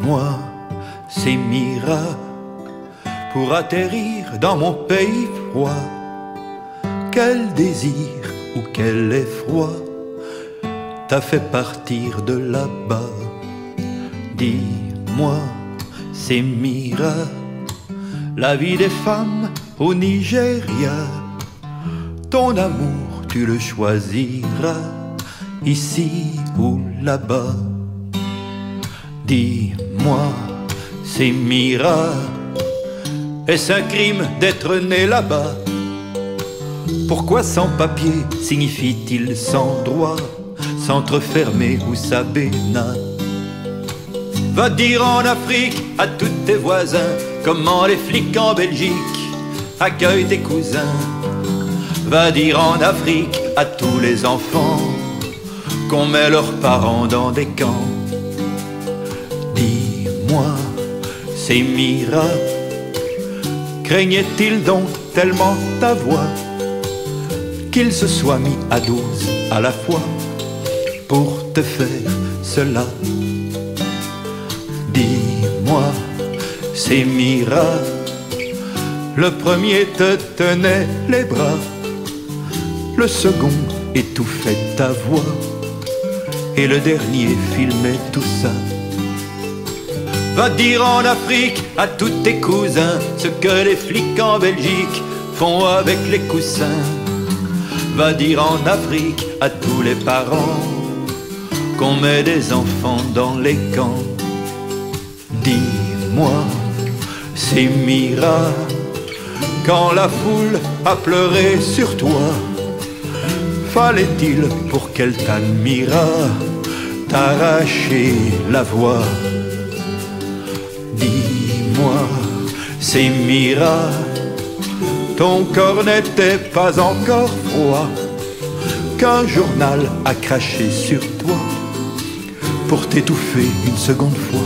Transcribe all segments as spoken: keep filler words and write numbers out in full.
Dis-moi, c'est Mira, pour atterrir dans mon pays froid. Quel désir ou quel effroi t'a fait partir de là-bas? Dis-moi, c'est Mira, la vie des femmes au Nigeria. Ton amour, tu le choisiras, ici ou là-bas. Dis-moi, c'est Mira, est-ce un crime d'être né là-bas? Pourquoi sans papier signifie-t-il sans droit, s'entrefermer ou s'abéna? Va dire en Afrique à tous tes voisins comment les flics en Belgique accueillent tes cousins. Va dire en Afrique à tous les enfants qu'on met leurs parents dans des camps. Dis-moi, c'est Mira, craignait-il donc tellement ta voix qu'il se soit mis à douze à la fois pour te faire cela? Dis-moi, c'est Mira, le premier te tenait les bras, le second étouffait ta voix et le dernier filmait tout ça. Va dire en Afrique à tous tes cousins ce que les flics en Belgique font avec les coussins. Va dire en Afrique à tous les parents qu'on met des enfants dans les camps. Dis-moi, c'est Mira, quand la foule a pleuré sur toi, fallait-il pour qu'elle t'admirât t'arracher la voix? Dis-moi, c'est Mira, ton corps n'était pas encore froid qu'un journal a craché sur toi pour t'étouffer une seconde fois.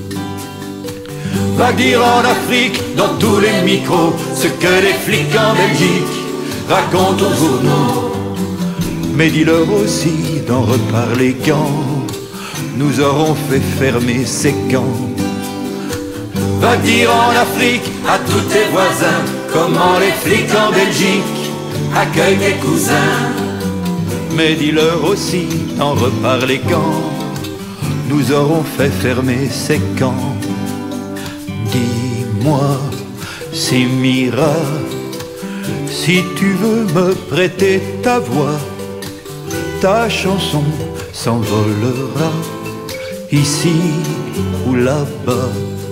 Va dire en Afrique, dans tous les micros, ce que les flics en Belgique racontent aux journaux. Mais dis-leur aussi d'en reparler quand nous aurons fait fermer ces camps. Va dire en Afrique à tous tes voisins comment les flics en Belgique accueillent tes cousins. Mais dis-leur aussi d'en reparler quand nous aurons fait fermer ces camps. Dis-moi, c'est Mira, si tu veux me prêter ta voix, ta chanson s'envolera ici ou là-bas.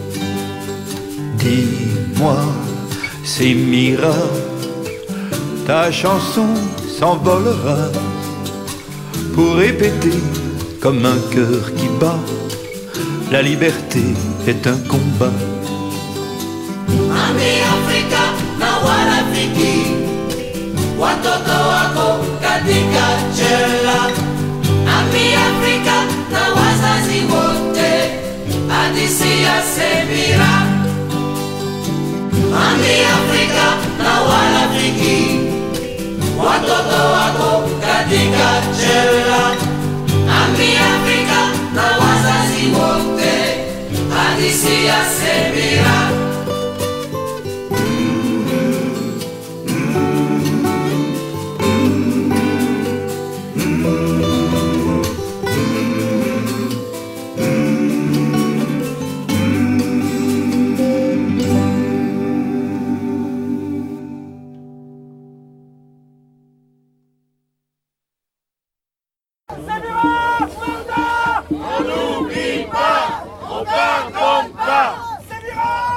Dis-moi, c'est Mira, ta chanson s'envolera pour répéter comme un cœur qui bat, la liberté est un combat. Ami Afrika na warafiki, watoto wako katika jela. Ami Afrika na wazazi wote, hadithi ya Mira. Ami Afrika na warafiki, watoto wako katika jela. Ami Afrika na wazazi wote, hadithi ya Mira. On n'oublie pas, on pardonne pas. C'est Mira.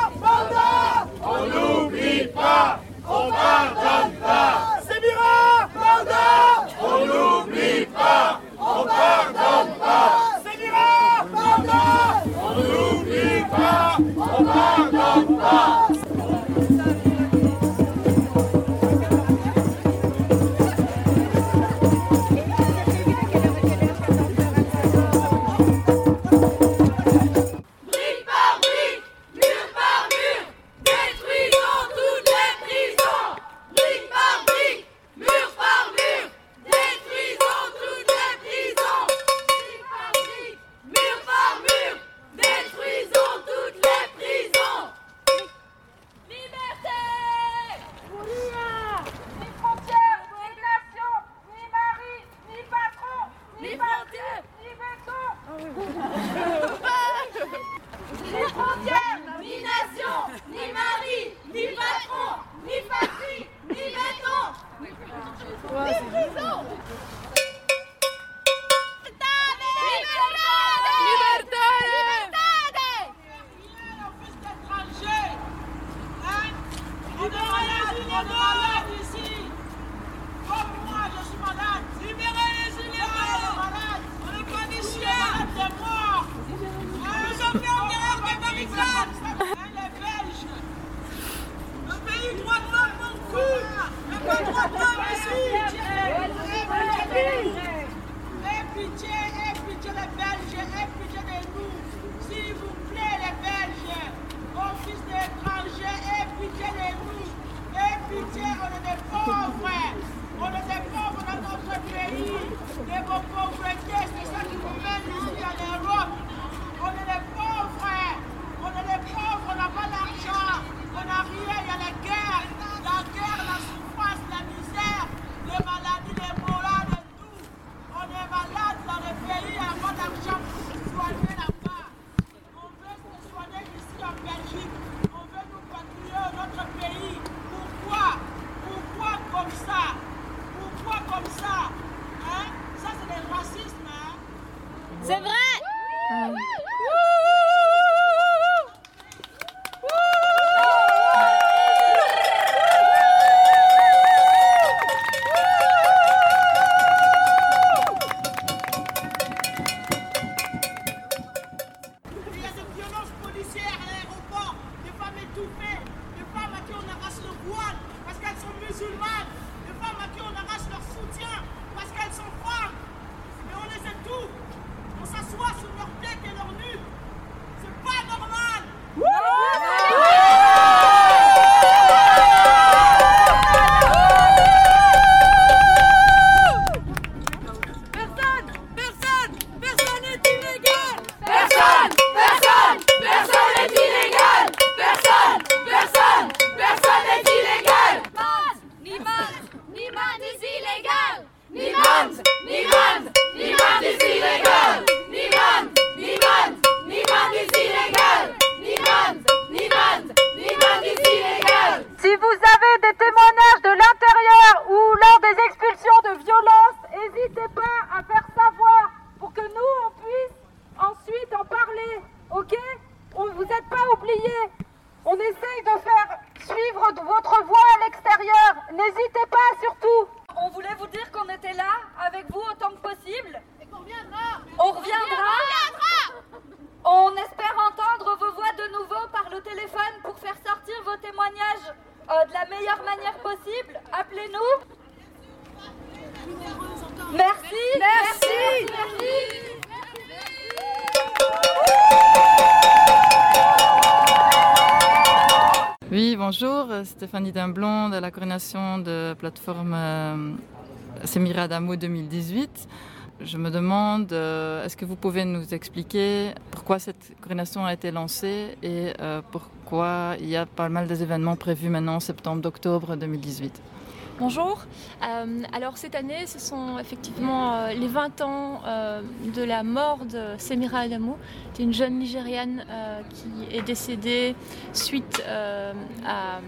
oublier. On essaye de faire suivre votre voix à l'extérieur. N'hésitez pas surtout. On voulait vous dire qu'on était là avec vous autant que possible. Et qu'on reviendra. On reviendra. On reviendra. On espère entendre vos voix de nouveau par le téléphone pour faire sortir vos témoignages euh, de la meilleure manière possible. Appelez-nous. Merci. Merci. Merci. Merci. Oui, bonjour, Stéphanie Dimblond de la coordination de plateforme euh, Semira Adamo deux mille dix-huit. Je me demande, euh, est-ce que vous pouvez nous expliquer pourquoi cette coordination a été lancée et euh, pourquoi il y a pas mal d'événements prévus maintenant en septembre-octobre deux mille dix-huit? Bonjour, euh, alors cette année ce sont effectivement euh, les vingt ans euh, de la mort de Semira Adamo. C'est une jeune Nigériane euh, qui est décédée suite euh, à,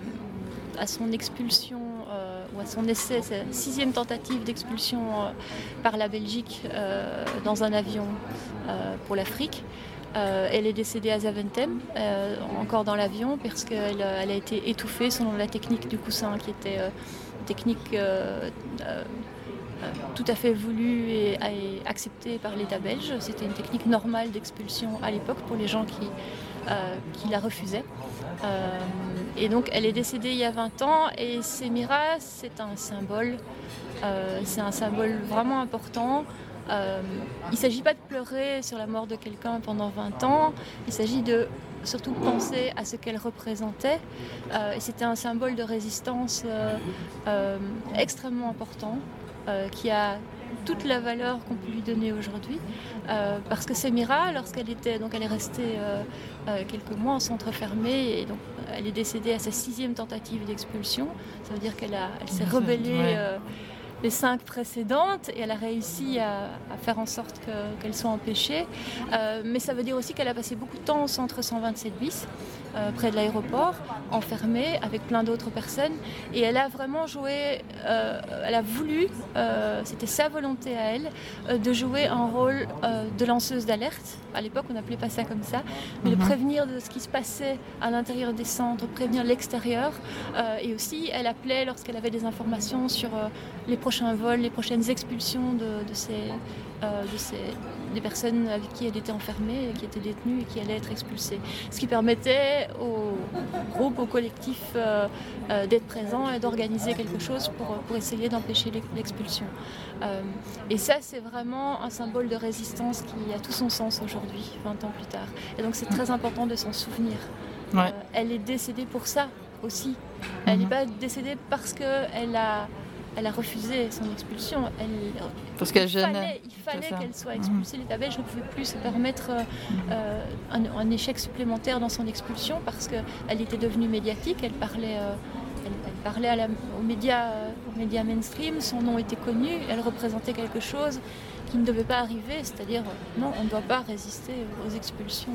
à son expulsion euh, ou à son essai, sa sixième tentative d'expulsion euh, par la Belgique euh, dans un avion euh, pour l'Afrique. Euh, elle est décédée à Zaventem, euh, encore dans l'avion, parce qu'elle elle a été étouffée selon la technique du coussin qui était euh, technique euh, euh, tout à fait voulue et, et acceptée par l'État belge. C'était une technique normale d'expulsion à l'époque pour les gens qui, euh, qui la refusaient. Euh, et donc elle est décédée il y a vingt ans et Semira, c'est un symbole, euh, c'est un symbole vraiment important. Euh, il ne s'agit pas de pleurer sur la mort de quelqu'un pendant vingt ans, il s'agit de surtout penser à ce qu'elle représentait. Euh, et c'était un symbole de résistance euh, euh, extrêmement important, euh, qui a toute la valeur qu'on peut lui donner aujourd'hui. Euh, parce que Semira, lorsqu'elle était, donc elle est restée euh, euh, quelques mois en centre fermé, et donc elle est décédée à sa sixième tentative d'expulsion. Ça veut dire qu'elle a, elle s'est rebellée euh, les cinq précédentes et elle a réussi à, à faire en sorte que, qu'elle soit empêchée. Euh, mais ça veut dire aussi qu'elle a passé beaucoup de temps au centre cent vingt-sept bis, euh, près de l'aéroport, enfermée avec plein d'autres personnes. Et elle a vraiment joué, euh, elle a voulu, euh, c'était sa volonté à elle, euh, de jouer un rôle euh, de lanceuse d'alerte. À l'époque, on n'appelait pas ça comme ça, mais mm-hmm. de prévenir de ce qui se passait à l'intérieur des centres, de prévenir l'extérieur. Euh, et aussi, elle appelait lorsqu'elle avait des informations sur euh, les prochains vols, les prochaines expulsions de, de, ces, euh, de ces, des personnes avec qui elle était enfermée, qui étaient détenues et qui allaient être expulsées. Ce qui permettait au groupe, au collectif euh, euh, d'être présent et d'organiser quelque chose pour, pour essayer d'empêcher l'expulsion. Euh, et ça, c'est vraiment un symbole de résistance qui a tout son sens aujourd'hui, vingt ans plus tard. Et donc c'est très important de s'en souvenir. Ouais. Euh, elle est décédée pour ça aussi. Elle n'est mm-hmm. pas décédée parce qu'elle a... Elle a refusé son expulsion. Elle, Parce qu'elle il fallait, il fallait qu'elle soit expulsée. L'État belge ne pouvait plus se permettre euh, un, un échec supplémentaire dans son expulsion parce qu'elle était devenue médiatique. Elle parlait, euh, elle, elle parlait à la, aux, médias, euh, aux médias mainstream. Son nom était connu. Elle représentait quelque chose qui ne devait pas arriver. C'est-à-dire, euh, non, on ne doit pas résister aux expulsions.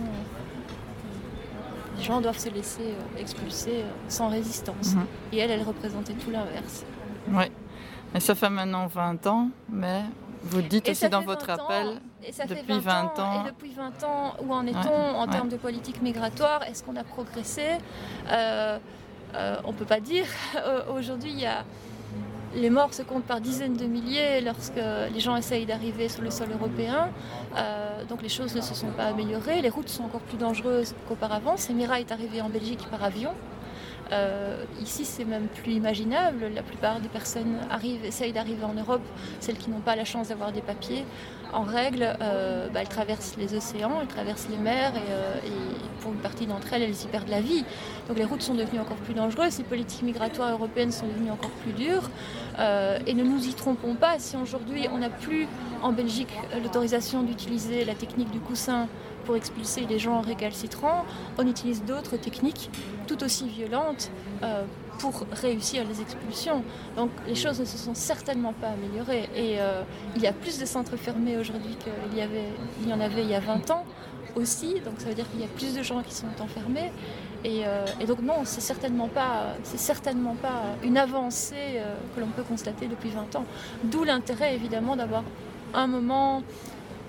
Les gens doivent se laisser euh, expulser euh, sans résistance. Mm-hmm. Et elle, elle représentait tout l'inverse. Oui. Et ça fait maintenant vingt ans, mais vous dites et aussi dans votre appel, depuis vingt ans... Et depuis vingt ans, où en est-on ouais, en ouais. termes de politique migratoire? Est-ce qu'on a progressé? euh, euh, On ne peut pas dire. Aujourd'hui, il y a... les morts se comptent par dizaines de milliers lorsque les gens essayent d'arriver sur le sol européen. Euh, donc les choses ne se sont pas améliorées. Les routes sont encore plus dangereuses qu'auparavant. Semira est arrivée en Belgique par avion. Euh, ici, c'est même plus imaginable. La plupart des personnes arrivent, essayent d'arriver en Europe, celles qui n'ont pas la chance d'avoir des papiers. En règle, euh, bah, elles traversent les océans, elles traversent les mers et, euh, et pour une partie d'entre elles, elles y perdent la vie. Donc les routes sont devenues encore plus dangereuses, les politiques migratoires européennes sont devenues encore plus dures. Euh, et ne nous y trompons pas, si aujourd'hui on n'a plus en Belgique l'autorisation d'utiliser la technique du coussin pour expulser les gens récalcitrants, on utilise d'autres techniques tout aussi violentes euh, pour réussir les expulsions. Donc les choses ne se sont certainement pas améliorées. Et euh, il y a plus de centres fermés aujourd'hui qu'il y, avait, il y en avait il y a vingt ans aussi. Donc ça veut dire qu'il y a plus de gens qui sont enfermés. Et, euh, et donc non, c'est certainement pas, c'est certainement pas une avancée euh, que l'on peut constater depuis vingt ans. D'où l'intérêt évidemment d'avoir un moment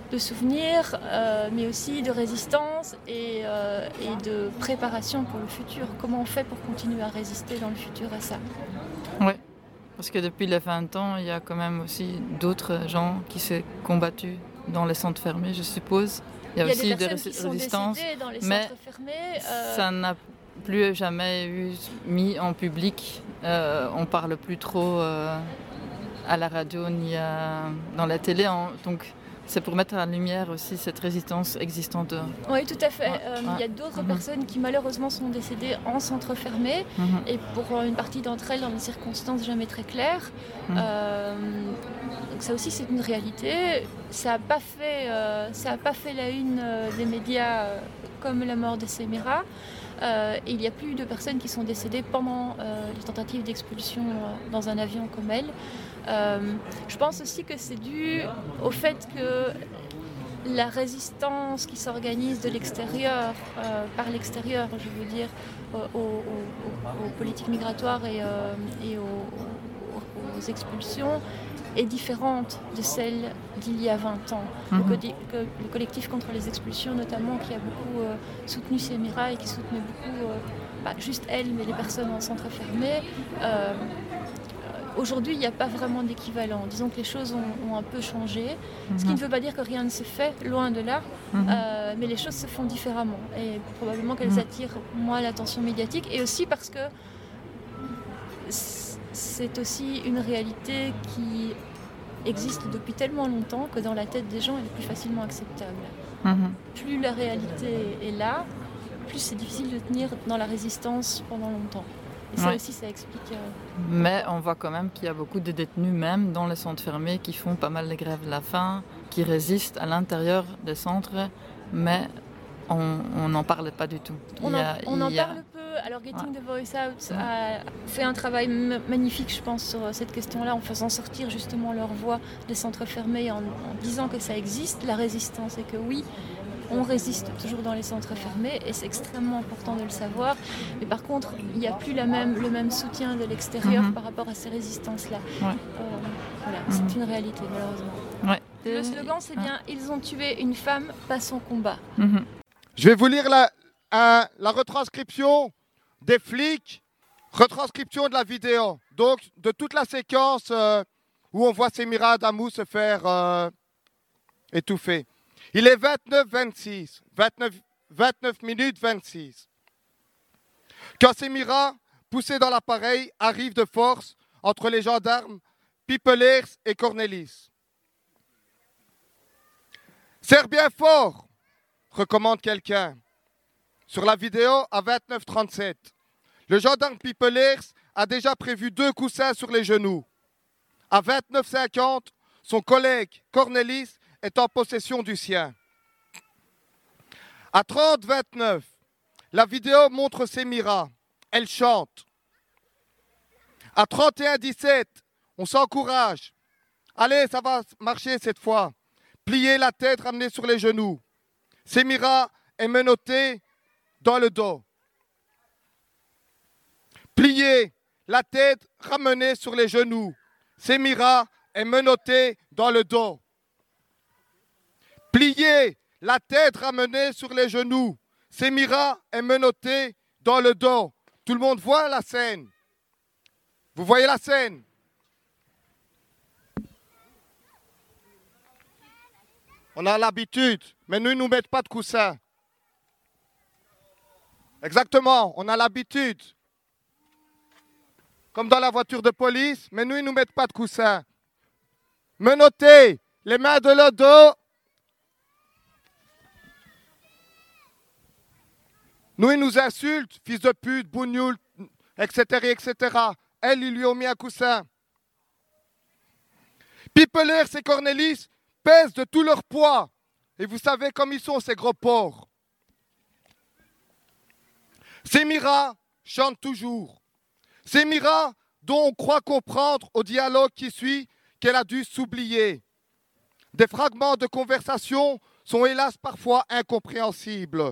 de souvenirs, euh, mais aussi de résistance et, euh, et de préparation pour le futur. Comment on fait pour continuer à résister dans le futur à ça? Oui, parce que depuis les vingt ans, il y a quand même aussi d'autres gens qui s'est combattus dans les centres fermés, je suppose. Il y a, il y a aussi des, des résistances, dans les mais centres fermés, euh... ça n'a plus jamais eu mis en public. Euh, on parle plus trop euh, à la radio ni à, dans la télé, en, donc c'est pour mettre en lumière aussi cette résistance existante. Oui, tout à fait. Ouais, euh, ouais. Il y a d'autres mmh. personnes qui malheureusement sont décédées en centre fermé mmh. et pour une partie d'entre elles dans des circonstances jamais très claires. Mmh. Euh, donc ça aussi c'est une réalité. Ça n'a pas fait, euh, ça a pas fait la une euh, des médias euh, comme la mort de Semira. Euh, et il y a plus de personnes qui sont décédées pendant euh, les tentatives d'expulsion euh, dans un avion comme elle. Euh, je pense aussi que c'est dû au fait que la résistance qui s'organise de l'extérieur, euh, par l'extérieur, je veux dire, aux, aux, aux, aux politiques migratoires et, euh, et aux, aux, aux expulsions, est différente de celle d'il y a vingt ans. Mmh. Le, co- le collectif contre les expulsions, notamment, qui a beaucoup euh, soutenu Semira et qui soutenait beaucoup, euh, pas juste elle, mais les personnes en centre fermé. Euh, Aujourd'hui, il n'y a pas vraiment d'équivalent. Disons que les choses ont, ont un peu changé, mmh. ce qui ne veut pas dire que rien ne se fait, loin de là, mmh. euh, mais les choses se font différemment. Et probablement qu'elles mmh. attirent moins l'attention médiatique, et aussi parce que c'est aussi une réalité qui existe depuis tellement longtemps que dans la tête des gens, elle est plus facilement acceptable. Mmh. Plus la réalité est là, plus c'est difficile de tenir dans la résistance pendant longtemps. Et ça ouais. aussi, ça explique... Euh... Mais on voit quand même qu'il y a beaucoup de détenus, même dans les centres fermés, qui font pas mal de grèves de la faim, qui résistent à l'intérieur des centres, mais on n'en parle pas du tout. On, il y a, en, on en il y a... parle peu. Alors Getting ouais. the Voice Out ouais. a fait un travail m- magnifique, je pense, sur cette question-là, en faisant sortir justement leur voix des centres fermés, en, en disant que ça existe, la résistance, et que oui, on résiste toujours dans les centres fermés, et c'est extrêmement important de le savoir. Mais par contre, il n'y a plus la même, le même soutien de l'extérieur mm-hmm. par rapport à ces résistances-là. Ouais. Euh, voilà, mm-hmm. c'est une réalité, malheureusement. Ouais. Le slogan, c'est bien « Ils ont tué une femme, pas son combat mm-hmm. ». Je vais vous lire la, un, la retranscription des flics, retranscription de la vidéo, donc de toute la séquence euh, où on voit Semira Adamou se faire euh, étouffer. Il est vingt-neuf vingt-six, vingt-neuf, vingt-neuf minutes vingt-six. Quand Semira, poussé dans l'appareil, arrive de force entre les gendarmes Pipelers et Cornelis. Serre bien fort, recommande quelqu'un. Sur la vidéo, à vingt-neuf trente-sept, le gendarme Pipelers a déjà prévu deux coussins sur les genoux. À vingt-neuf cinquante, son collègue Cornelis est en possession du sien. À trente vingt-neuf, la vidéo montre Semira. Elle chante. À trente et un dix-sept, on s'encourage. Allez, ça va marcher cette fois. Plier la tête, ramener sur les genoux. Semira est menottée dans le dos. Plier la tête, ramener sur les genoux. Semira est menottée dans le dos. Plier la tête, ramener sur les genoux. Semira est menottée dans le dos. Tout le monde voit la scène. Vous voyez la scène? On a l'habitude, mais nous, ils ne nous mettent pas de coussin. Exactement, on a l'habitude. Comme dans la voiture de police, mais nous, ils ne nous mettent pas de coussin. Menottés, les mains de le dos. Nous, ils nous insultent, fils de pute, bougnoule, et cetera, et cetera. Elle, ils lui ont mis un coussin. Pipelers et Cornelis pèsent de tout leur poids. Et vous savez comme ils sont, ces gros porcs. Semira chante toujours. Semira, dont on croit comprendre au dialogue qui suit qu'elle a dû s'oublier. Des fragments de conversation sont hélas parfois incompréhensibles.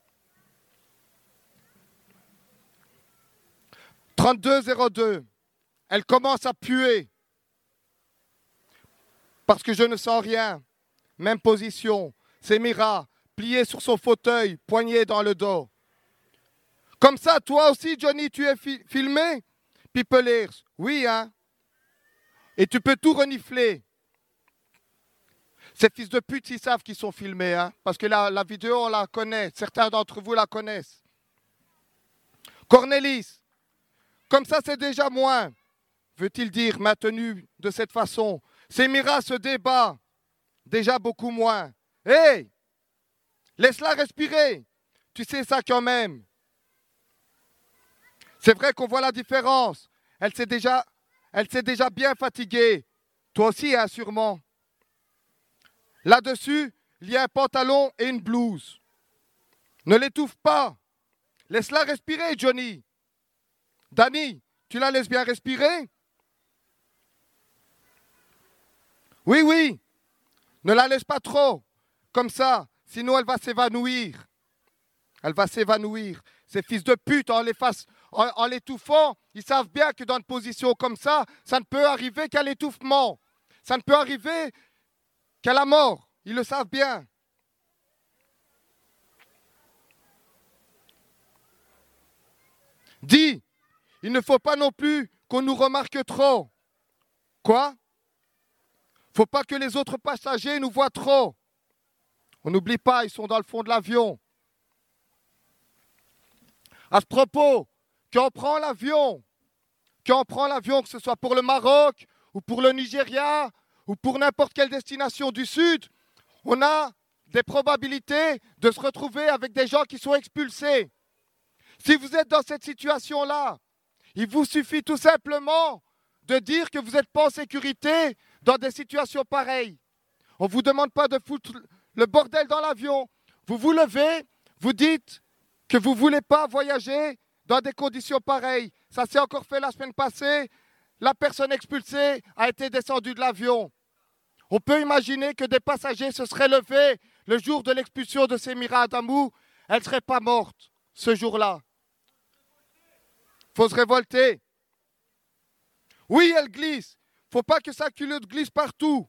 trente-deux zéro deux, elle commence à puer parce que je ne sens rien. même position. Semira, pliée sur son fauteuil, poignée dans le dos. Comme ça, toi aussi, Johnny, tu es fi filmé? People Ears, oui, hein? Et tu peux tout renifler. Ces fils de pute, ils savent qu'ils sont filmés, hein? Parce que la, la vidéo, on la connaît. Certains d'entre vous la connaissent. Cornelis, comme ça, c'est déjà moins, veut-il dire, maintenu de cette façon. Semira se débat, déjà beaucoup moins. Hé, hey, laisse-la respirer. Tu sais ça quand même. C'est vrai qu'on voit la différence. Elle s'est déjà, elle s'est déjà bien fatiguée. Toi aussi, hein, sûrement. Là-dessus, il y a un pantalon et une blouse. Ne l'étouffe pas. Laisse-la respirer, Johnny. Danny, tu la laisses bien respirer? Oui, oui. Ne la laisse pas trop. Comme ça. Sinon, elle va s'évanouir. Elle va s'évanouir. Ces fils de pute, en les fasse, en, en l'étouffant, ils savent bien que dans une position comme ça, ça ne peut arriver qu'à l'étouffement. Ça ne peut arriver qu'à la mort. Ils le savent bien. Dis, il ne faut pas non plus qu'on nous remarque trop. Quoi? Faut pas que les autres passagers nous voient trop. On n'oublie pas, ils sont dans le fond de l'avion. À ce propos, quand on prend l'avion, quand on prend l'avion, que ce soit pour le Maroc, ou pour le Nigeria, ou pour n'importe quelle destination du Sud, on a des probabilités de se retrouver avec des gens qui sont expulsés. Si vous êtes dans cette situation-là, il vous suffit tout simplement de dire que vous n'êtes pas en sécurité dans des situations pareilles. On ne vous demande pas de foutre le bordel dans l'avion. Vous vous levez, vous dites que vous ne voulez pas voyager dans des conditions pareilles. Ça s'est encore fait la semaine passée. La personne expulsée a été descendue de l'avion. On peut imaginer que des passagers se seraient levés le jour de l'expulsion de Semira Adamou. Elle ne serait pas morte ce jour-là. Il faut se révolter. Oui, elle glisse. Il ne faut pas que sa culotte glisse partout.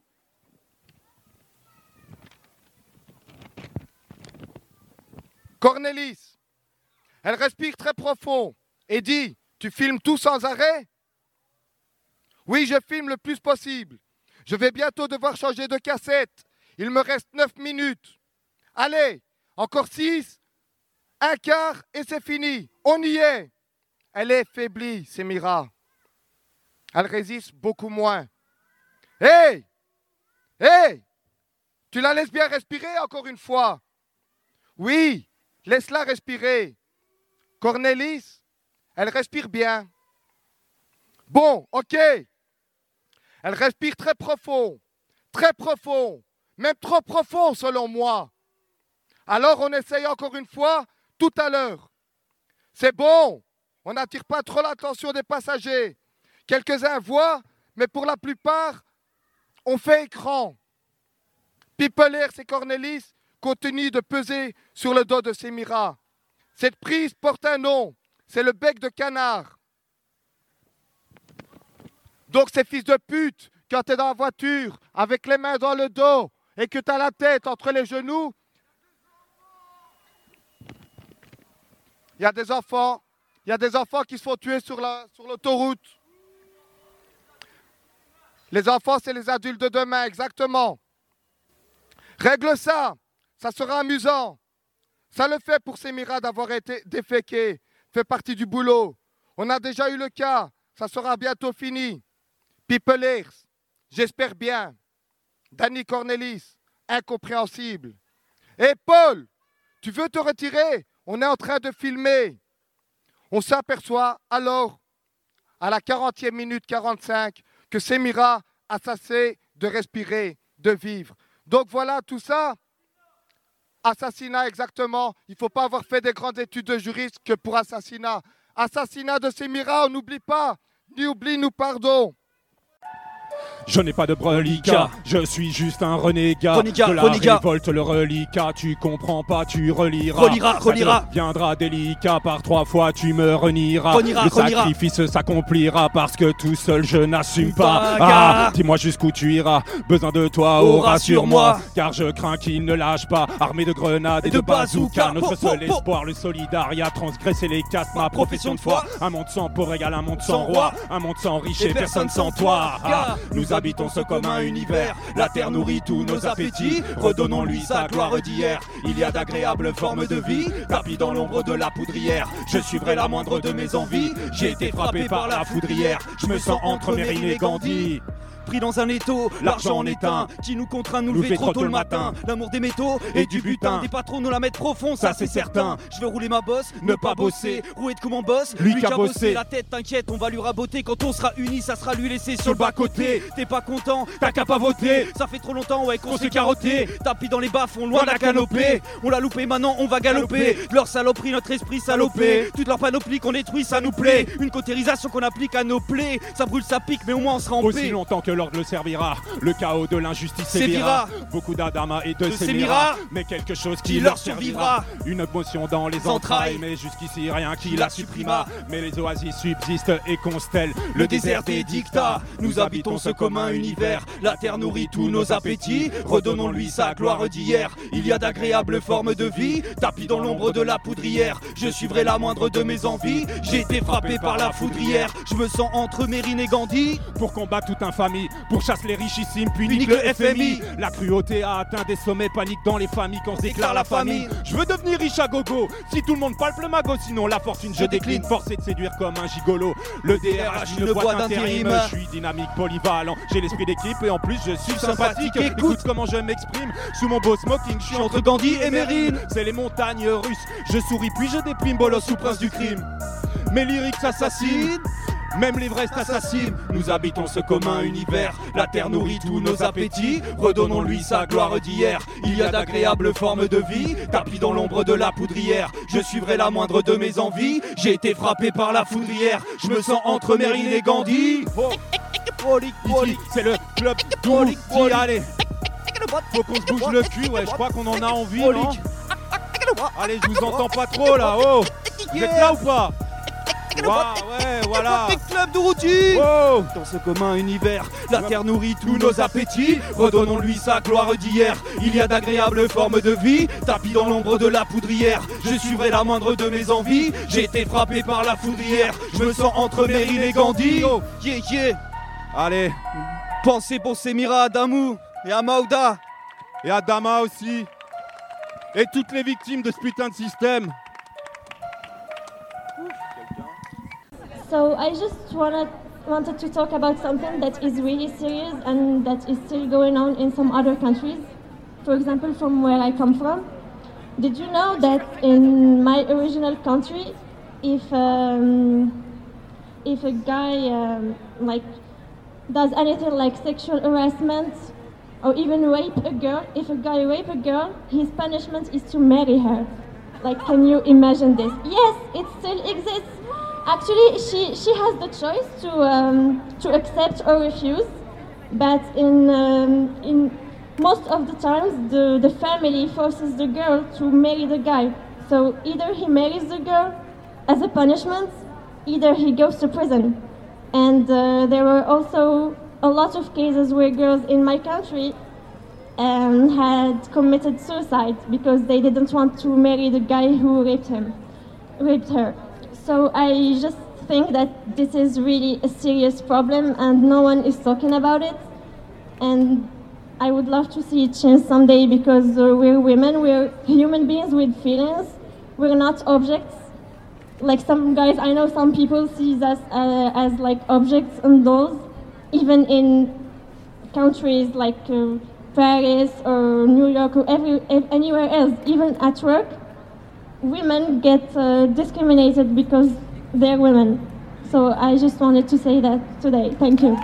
Cornelis, elle respire très profond et dit, tu filmes tout sans arrêt? Oui, je filme le plus possible. Je vais bientôt devoir changer de cassette. Il me reste neuf minutes. Allez, encore six, un quart et c'est fini. On y est. Elle est faiblie, Semira. Elle résiste beaucoup moins. Hé! Hey! Hé! Hey! Tu la laisses bien respirer encore une fois? Oui, laisse-la respirer. Cornelis, elle respire bien. Bon, ok. Elle respire très profond, très profond, même trop profond selon moi. Alors on essaye encore une fois tout à l'heure. C'est bon, on n'attire pas trop l'attention des passagers. Quelques-uns voient, mais pour la plupart, on fait écran. People Ears et Cornelis continuent de peser sur le dos de Semira. Cette prise porte un nom, c'est le bec de canard. Donc ces fils de pute, quand tu es dans la voiture, avec les mains dans le dos, et que tu as la tête entre les genoux, il y a des enfants, il y a des enfants qui se font tuer sur la, sur l'autoroute. Les enfants, c'est les adultes de demain, exactement. Règle ça, ça sera amusant. Ça le fait pour Semira d'avoir été déféqué, fait partie du boulot. On a déjà eu le cas, ça sera bientôt fini. People Ears, j'espère bien. Danny Cornelis, incompréhensible. Et Paul, tu veux te retirer? On est en train de filmer. On s'aperçoit alors, à la quarantième minute quarante-cinq, que Semira a cessé de respirer, de vivre. Donc voilà, tout ça, assassinat exactement. Il ne faut pas avoir fait des grandes études de juriste que pour assassinat. Assassinat de Semira, on n'oublie pas. Ni oubli, nous pardon. Je n'ai pas de reliquat, je suis juste un renégat. Renégat, de la renégat. révolte, le reliquat, tu comprends pas, tu reliras. Reliras, reliras. Ça deviendra délicat, par trois fois tu me renieras. Reniera, le reniera. sacrifice s'accomplira parce que tout seul je n'assume pas. Bagarre. Ah, dis-moi jusqu'où tu iras, besoin de toi, Oh, oh, rassure-moi. rassure-moi. Car je crains qu'il ne lâche pas, armé de grenades et, Et de de bazookas. bazookas. Notre Oh, seul oh, oh. espoir, le solidariat, transgresser les castes, ma profession de foi. Un monde sans pauvre égale un monde sans roi, un monde sans riche et personne sans toi. Ah, nous habitons ce commun univers, la terre nourrit tous nos appétits, redonnons-lui sa gloire d'hier. Il y a d'agréables formes de vie, tapis dans l'ombre de la poudrière. Je suivrai la moindre de mes envies, j'ai été frappé par la foudrière. Je me sens entre Mérine et Gandhi. Pris dans un étau, l'argent en est un qui nous contraint de nous lever trop tôt le matin. L'amour des métaux et du butin, des patrons nous la mettent profond, ça c'est certain. Je veux rouler ma bosse, ne pas bosser, rouer de comme on bosse, Lui qui a bossé. la tête, t'inquiète, on va lui raboter. Quand on sera unis, ça sera lui laisser sur le bas-côté. T'es pas content, t'as qu'à pas voter. Ça fait trop longtemps, ouais, qu'on s'est carotté. Tapis dans les bas-fonds, loin de la canopée. On l'a loupé, maintenant on va galoper. Leur saloperie, notre esprit salopé. Toute leur panoplie qu'on détruit, ça nous plaît. Une cautérisation qu'on applique à nos plaies. Ça brûle, ça pique, mais au moins on sera en Aussi paix. longtemps que l'ordre le servira, le chaos de l'injustice Sévira. sévira. Beaucoup d'Adama et de, De Sémira, Sémira. mais quelque chose qui, Qui leur leur survivra. Une émotion dans les Entrailles. entrailles, mais jusqu'ici rien qui la la supprima. Mais les oasis subsistent et constellent le désert des dictats. Nous habitons ce commun univers, la terre nourrit tous nos appétits. Redonnons-lui sa gloire d'hier. Il y a d'agréables formes de vie, tapis dans l'ombre de la poudrière. Je suivrai la moindre de mes envies. J'ai été frappé par la foudrière. Je me sens entre Mérine et Gandhi. Pour combattre toute infamie, pour chasser les richissimes, puis Unique nique le le F M I. F M I. La cruauté a atteint des sommets, panique dans les familles quand se déclare la famine. Je veux devenir riche à gogo, si tout le monde parle le magot, sinon la fortune je décline. Forcé de séduire comme un gigolo, le D R H une boîte d'intérim. Je suis dynamique, polyvalent, j'ai l'esprit d'équipe et en plus je suis sympathique. Écoute comment je m'exprime, sous mon beau smoking, je suis entre Gandhi et Mérine. C'est les montagnes russes, je souris puis je déprime, bolos ou prince du crime. Mes lyrics assassinent, même l'Everest assassine. Nous habitons ce commun univers, la terre nourrit tous nos appétits. Redonnons-lui sa gloire d'hier. Il y a d'agréables formes de vie, tapis dans l'ombre de la poudrière. Je suivrai la moindre de mes envies. J'ai été frappé par la foudrière. Je me sens entre Mérine et Gandhi. Oh. Ici, c'est le club d'Ouli. Allez, faut qu'on se bouge le cul, ouais, je crois qu'on en a envie, non? Allez, je vous entends pas trop là, oh. Vous êtes là ou pas? Wow, ouais, voilà. Club de Routy. Wow. Dans ce commun univers, la terre nourrit tous nos appétits. Redonnons-lui sa gloire d'hier. Il y a d'agréables formes de vie, tapis dans l'ombre de la poudrière. Je suivrai la moindre de mes envies. J'ai été frappé par la foudrière. Je me sens entre Mérine et Gandhi. Oh, yeah, yeah. Allez, Pensez pour Sémira Adamou et à Maouda. et Adama aussi. Et toutes les victimes de ce putain de système. So I just wanna, wanted to talk about something that is really serious and that is still going on in some other countries. For example, from where I come from. Did you know that in my original country, if um, if a guy um, like does anything like sexual harassment or even rape a girl, if a guy rape a girl, his punishment is to marry her. Like, can you imagine this? Yes, it still exists. Actually, she, she has the choice to um, to accept or refuse, but in um, in most of the times, the, the family forces the girl to marry the guy. So either he marries the girl as a punishment, either he goes to prison. And uh, there were also a lot of cases where girls in my country um, had committed suicide because they didn't want to marry the guy who raped him, raped her. So I just think that this is really a serious problem and no one is talking about it. And I would love to see it change someday because uh, we're women, we're human beings with feelings. We're not objects. Like some guys, I know some people see us uh, as like objects and dolls, even in countries like uh, Paris or New York or every, anywhere else, even at work. Women get uh, discriminated because they're women. So I just wanted to say that today. Thank you.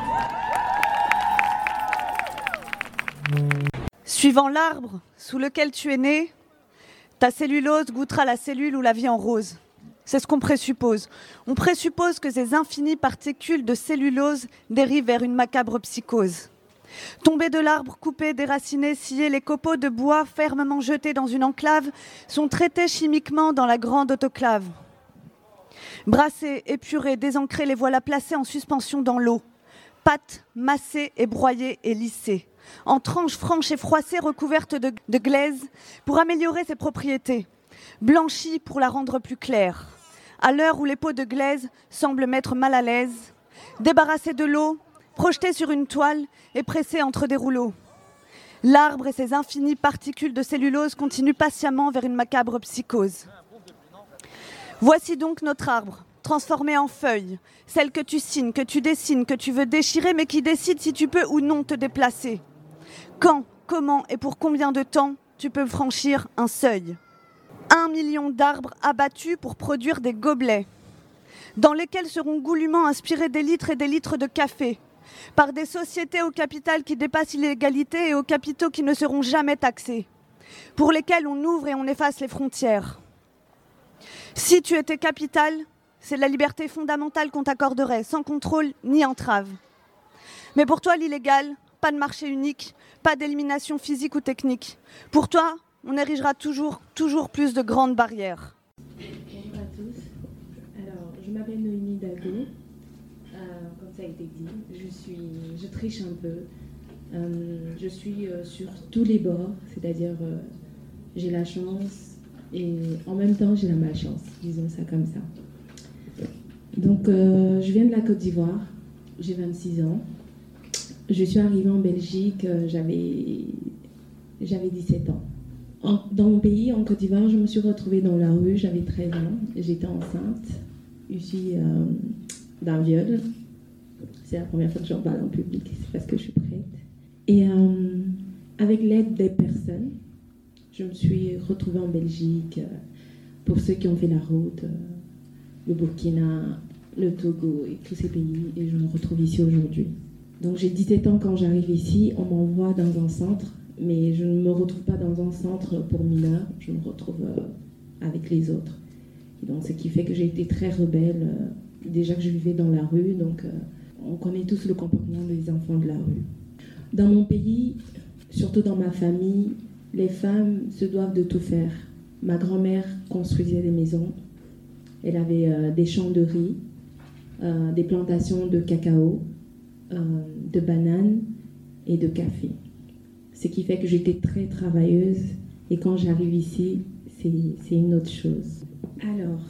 Suivant l'arbre sous lequel tu es né, ta cellulose goûtera la cellule ou la vie en rose. C'est ce qu'on présuppose. On présuppose que ces infinies particules de cellulose dérivent vers une macabre psychose. Tombés de l'arbre, coupés, déracinés, sciés, les copeaux de bois fermement jetés dans une enclave sont traités chimiquement dans la grande autoclave. Brassés, épurés, désancrés, les voilà placés en suspension dans l'eau. Pâtes, massées et broyées et lissées. En tranches franches et froissées recouvertes de, de glaise pour améliorer ses propriétés. Blanchies pour la rendre plus claire. À l'heure où les pots de glaise semblent mettre mal à l'aise. Débarrassés de l'eau, projetés sur une toile et pressés entre des rouleaux. L'arbre et ses infinies particules de cellulose continuent patiemment vers une macabre psychose. Voici donc notre arbre, transformé en feuille, celle que tu signes, que tu dessines, que tu veux déchirer, mais qui décide si tu peux ou non te déplacer. Quand, comment et pour combien de temps tu peux franchir un seuil. Un million d'arbres abattus pour produire des gobelets, dans lesquels seront goulûment inspirés des litres et des litres de café, par des sociétés au capital qui dépassent l'égalité et aux capitaux qui ne seront jamais taxés, pour lesquels on ouvre et on efface les frontières. Si tu étais capital, c'est la liberté fondamentale qu'on t'accorderait, sans contrôle ni entrave. Mais pour toi, l'illégal, pas de marché unique, pas d'élimination physique ou technique. Pour toi, on érigera toujours, toujours plus de grandes barrières. Bonjour à tous. Alors, je m'appelle Noémie Dago. Euh, comme ça a été dit, je, suis, je triche un peu. Euh, je suis euh, sur tous les bords, c'est-à-dire euh, j'ai la chance et en même temps j'ai la malchance, disons ça comme ça. Donc, euh, je viens de la Côte d'Ivoire, j'ai vingt-six ans. Je suis arrivée en Belgique, euh, j'avais, j'avais dix-sept ans. En, dans mon pays, en Côte d'Ivoire, je me suis retrouvée dans la rue, j'avais treize ans, j'étais enceinte, issue euh, d'un viol. C'est la première fois que j'en parle en public, c'est parce que je suis prête. Et euh, avec l'aide des personnes, je me suis retrouvée en Belgique, euh, pour ceux qui ont fait la route, euh, le Burkina, le Togo et tous ces pays, et je me retrouve ici aujourd'hui. Donc j'ai dix-sept ans quand j'arrive ici, on m'envoie dans un centre, mais je ne me retrouve pas dans un centre pour mineurs, je me retrouve euh, avec les autres. Et donc ce qui fait que j'ai été très rebelle, euh, déjà que je vivais dans la rue, donc euh, on connaît tous le comportement des enfants de la rue. Dans mon pays, surtout dans ma famille, les femmes se doivent de tout faire. Ma grand-mère construisait des maisons, elle avait euh, des champs de riz, euh, des plantations de cacao, euh, de bananes et de café. Ce qui fait que j'étais très travailleuse et quand j'arrive ici, c'est, c'est une autre chose. Alors,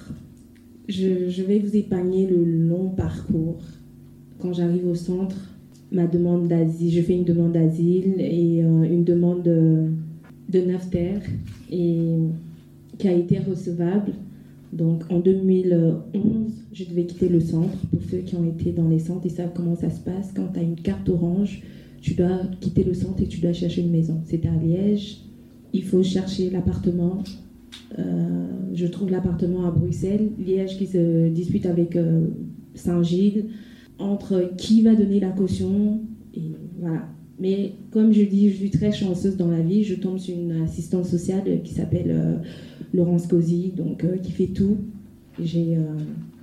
je, je vais vous épargner le long parcours. Quand j'arrive au centre, ma demande d'asile, je fais une demande d'asile et euh, une demande de, de NAFTER et, qui a été recevable. Donc en deux mille onze, je devais quitter le centre. Pour ceux qui ont été dans les centres, ils savent comment ça se passe. Quand tu as une carte orange, tu dois quitter le centre et tu dois chercher une maison. C'était à Liège. Il faut chercher l'appartement. Euh, je trouve l'appartement à Bruxelles. Liège qui se dispute avec euh, Saint-Gilles. Entre qui va donner la caution. Et voilà. Mais comme je dis, je suis très chanceuse dans la vie. Je tombe sur une assistante sociale qui s'appelle euh, Laurence Cozy, donc euh, qui fait tout. J'ai, euh,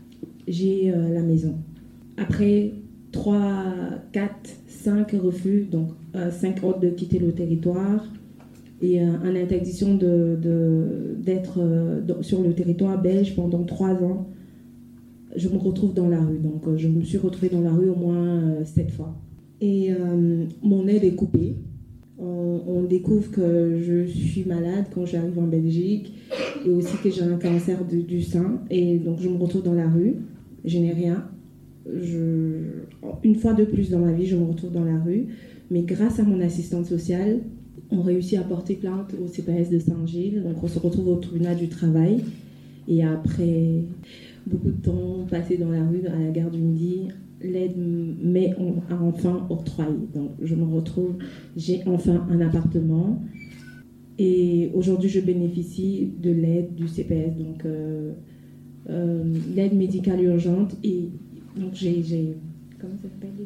j'ai euh, la maison. Après trois, quatre, cinq refus, donc euh, cinq ordres de quitter le territoire et euh, une interdiction de, de, d'être euh, de, sur le territoire belge pendant trois ans, je me retrouve dans la rue. Donc euh, je me suis retrouvée dans la rue au moins euh, sept fois. Et euh, mon aide est coupée. On, on découvre que je suis malade quand j'arrive en Belgique et aussi que j'ai un cancer de, du sein. Et donc je me retrouve dans la rue. Je n'ai rien. Je, une fois de plus dans ma vie, je me retrouve dans la rue. Mais grâce à mon assistante sociale, on réussit à porter plainte au C P S de Saint-Gilles. Donc on se retrouve au tribunal du travail. Et après beaucoup de temps passé dans la rue, à la gare du Midi, l'aide m'est enfin octroyée. Donc je me retrouve, j'ai enfin un appartement. Et aujourd'hui, je bénéficie de l'aide du C P S. Donc euh, euh, l'aide médicale urgente et donc j'ai, j'ai comment ça s'appelle déjà ?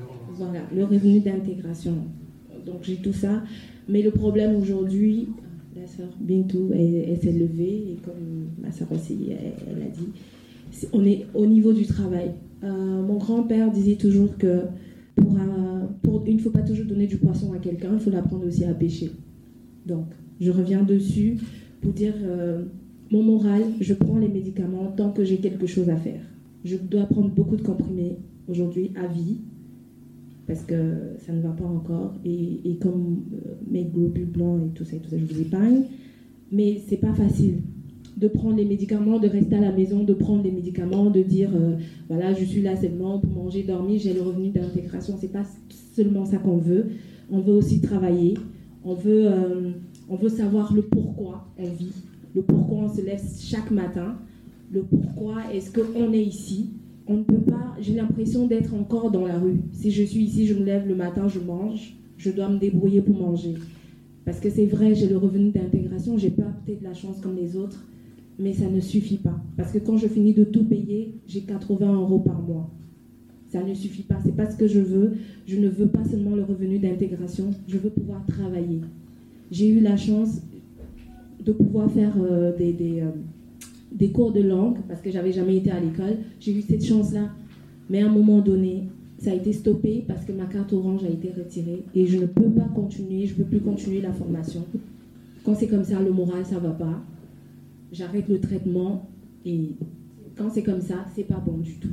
Voilà, le revenu d'intégration. Donc j'ai tout ça, mais le problème aujourd'hui, la sœur Bintou, elle, elle s'est levée, et comme ma sœur aussi, elle, elle a dit, c'est, on est au niveau du travail. Euh, mon grand-père disait toujours que pour, euh, pour, il ne faut pas toujours donner du poisson à quelqu'un, il faut l'apprendre aussi à pêcher. Donc, je reviens dessus pour dire, euh, mon moral, je prends les médicaments tant que j'ai quelque chose à faire. Je dois prendre beaucoup de comprimés aujourd'hui à vie, parce que ça ne va pas encore, et, et comme euh, mes globules blancs et tout ça, et tout ça, je vous épargne, mais c'est pas facile de prendre les médicaments, de rester à la maison, de prendre les médicaments, de dire euh, voilà, je suis là seulement pour manger, dormir, j'ai le revenu d'intégration. C'est pas seulement ça qu'on veut, on veut aussi travailler, on veut, euh, on veut savoir le pourquoi on vit, le pourquoi on se lève chaque matin, le pourquoi est-ce qu'on est ici. On ne peut pas, j'ai l'impression d'être encore dans la rue. Si je suis ici, je me lève le matin, je mange, je dois me débrouiller pour manger. Parce que c'est vrai, j'ai le revenu d'intégration, j'ai pas peut-être la chance comme les autres, mais ça ne suffit pas. Parce que quand je finis de tout payer, j'ai quatre-vingts euros par mois. Ça ne suffit pas, c'est pas ce que je veux. Je ne veux pas seulement le revenu d'intégration, je veux pouvoir travailler. J'ai eu la chance de pouvoir faire euh, des... des euh, des cours de langue, parce que j'avais jamais été à l'école. J'ai eu cette chance-là. Mais à un moment donné, ça a été stoppé parce que ma carte orange a été retirée et je ne peux pas continuer, je ne peux plus continuer la formation. Quand c'est comme ça, le moral, ça ne va pas. J'arrête le traitement et quand c'est comme ça, c'est pas bon du tout.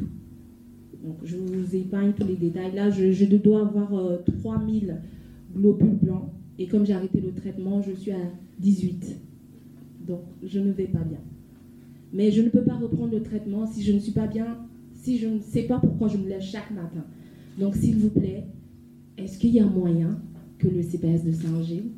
Donc je vous épargne tous les détails. Là, je, je dois avoir euh, trois mille globules blancs et comme j'ai arrêté le traitement, je suis à dix-huit. Donc je ne vais pas bien. Mais je ne peux pas reprendre le traitement si je ne suis pas bien, si je ne sais pas pourquoi je me lève chaque matin. Donc, s'il vous plaît, est-ce qu'il y a moyen que le C P S de Saint-Gilles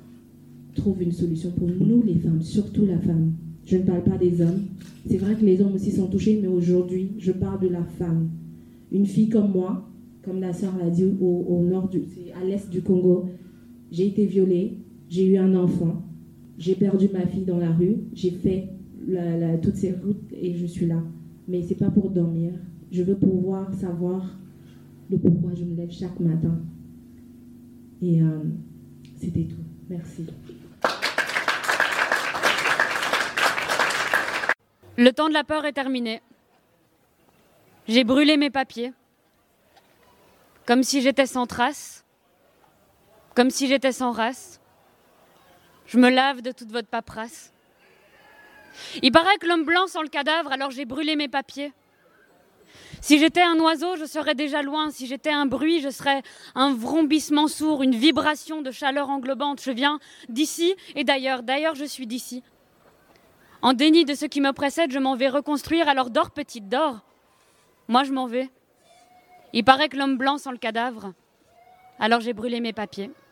trouve une solution pour nous, les femmes, surtout la femme? Je ne parle pas des hommes. C'est vrai que les hommes aussi sont touchés, mais aujourd'hui, je parle de la femme. Une fille comme moi, comme la sœur l'a dit, au, au nord du, à l'est du Congo, j'ai été violée, j'ai eu un enfant, j'ai perdu ma fille dans la rue, j'ai fait La, la, toutes ces routes et je suis là. Mais c'est pas pour dormir. Je veux pouvoir savoir le pourquoi je me lève chaque matin. Et euh, c'était tout. Merci. Le temps de la peur est terminé. J'ai brûlé mes papiers. Comme si j'étais sans trace. Comme si j'étais sans race. Je me lave de toute votre paperasse. Il paraît que l'homme blanc sent le cadavre, alors j'ai brûlé mes papiers. Si j'étais un oiseau, je serais déjà loin. Si j'étais un bruit, je serais un vrombissement sourd, une vibration de chaleur englobante. Je viens d'ici et d'ailleurs. D'ailleurs, je suis d'ici. En déni de ce qui me précède, je m'en vais reconstruire. Alors dors, petite, dors. Moi, je m'en vais. Il paraît que l'homme blanc sent le cadavre, alors j'ai brûlé mes papiers.